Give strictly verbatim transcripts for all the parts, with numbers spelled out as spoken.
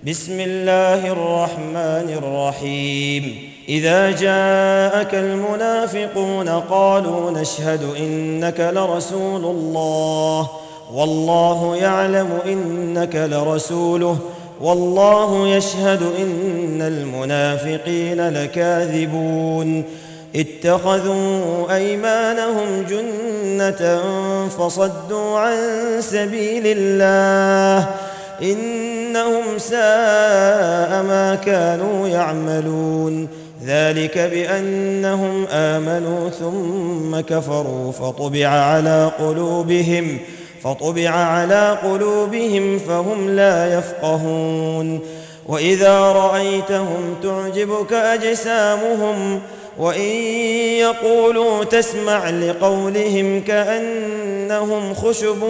بسم الله الرحمن الرحيم إذا جاءك المنافقون قالوا نشهد إنك لرسول الله والله يعلم إنك لرسوله والله يشهد إن المنافقين لكاذبون اتخذوا أيمانهم جنة فصدوا عن سبيل الله إنهم ساء ما كانوا يعملون ذلك بأنهم آمنوا ثم كفروا فطبع على قلوبهم فطبع على قلوبهم فهم لا يفقهون وإذا رأيتهم تعجبك أجسامهم وإن يقولوا تسمع لقولهم كأنهم خشب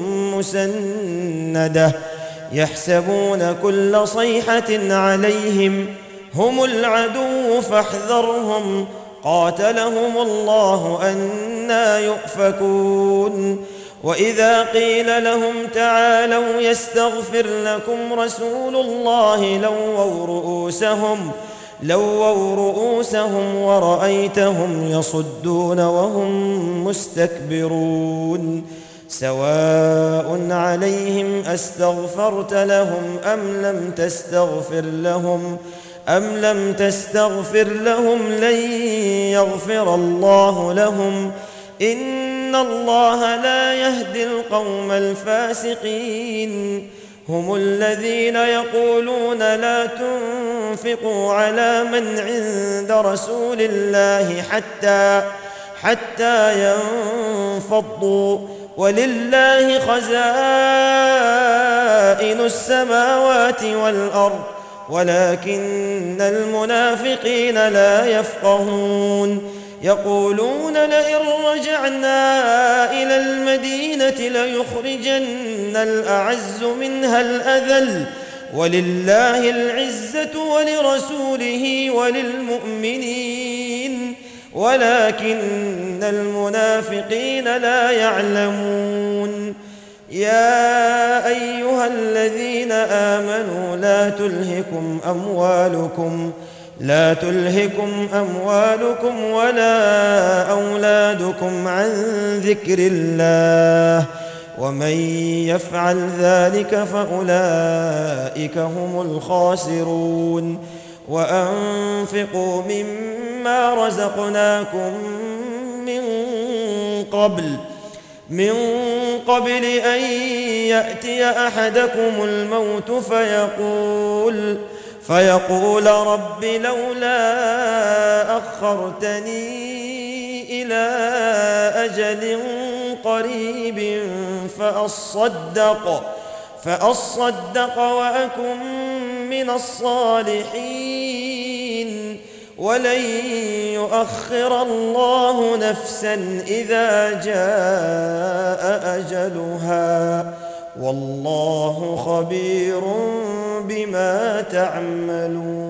مسندة يحسبون كل صيحة عليهم هم العدو فاحذرهم قاتلهم الله أنى يؤفكون وإذا قيل لهم تعالوا يستغفر لكم رسول الله لووا رؤوسهم لووا رؤوسهم ورأيتهم يصدون وهم مستكبرون سواء عليهم أستغفرت لهم أم لم تستغفر لهم أم لم تستغفر لهم لن يغفر الله لهم إن الله لا يهدي القوم الفاسقين هم الذين يقولون لا تنفقوا على من عند رسول الله حتى حتى ينفضوا ولله خزائن السماوات والأرض ولكن المنافقين لا يفقهون يقولون لئن رجعنا إلى المدينة ليخرجن الأعز منها الأذل ولله العزة ولرسوله وللمؤمنين ولكن المنافقين لا يعلمون يا أيها الذين آمنوا لا تلهكم أموالكم لا تلهكم أموالكم ولا أولادكم عن ذكر الله ومن يفعل ذلك فأولئك هم الخاسرون وأنفقوا مما رزقناكم من قبل من قبل أن يأتي أحدكم الموت فيقول فيقول رب لولا أخرتني إلى أجل قريب فأصدق فأصدق وأكن من الصالحين ولن يؤخر الله نفسا إذا جاء أجلها والله خبير بما تعملون.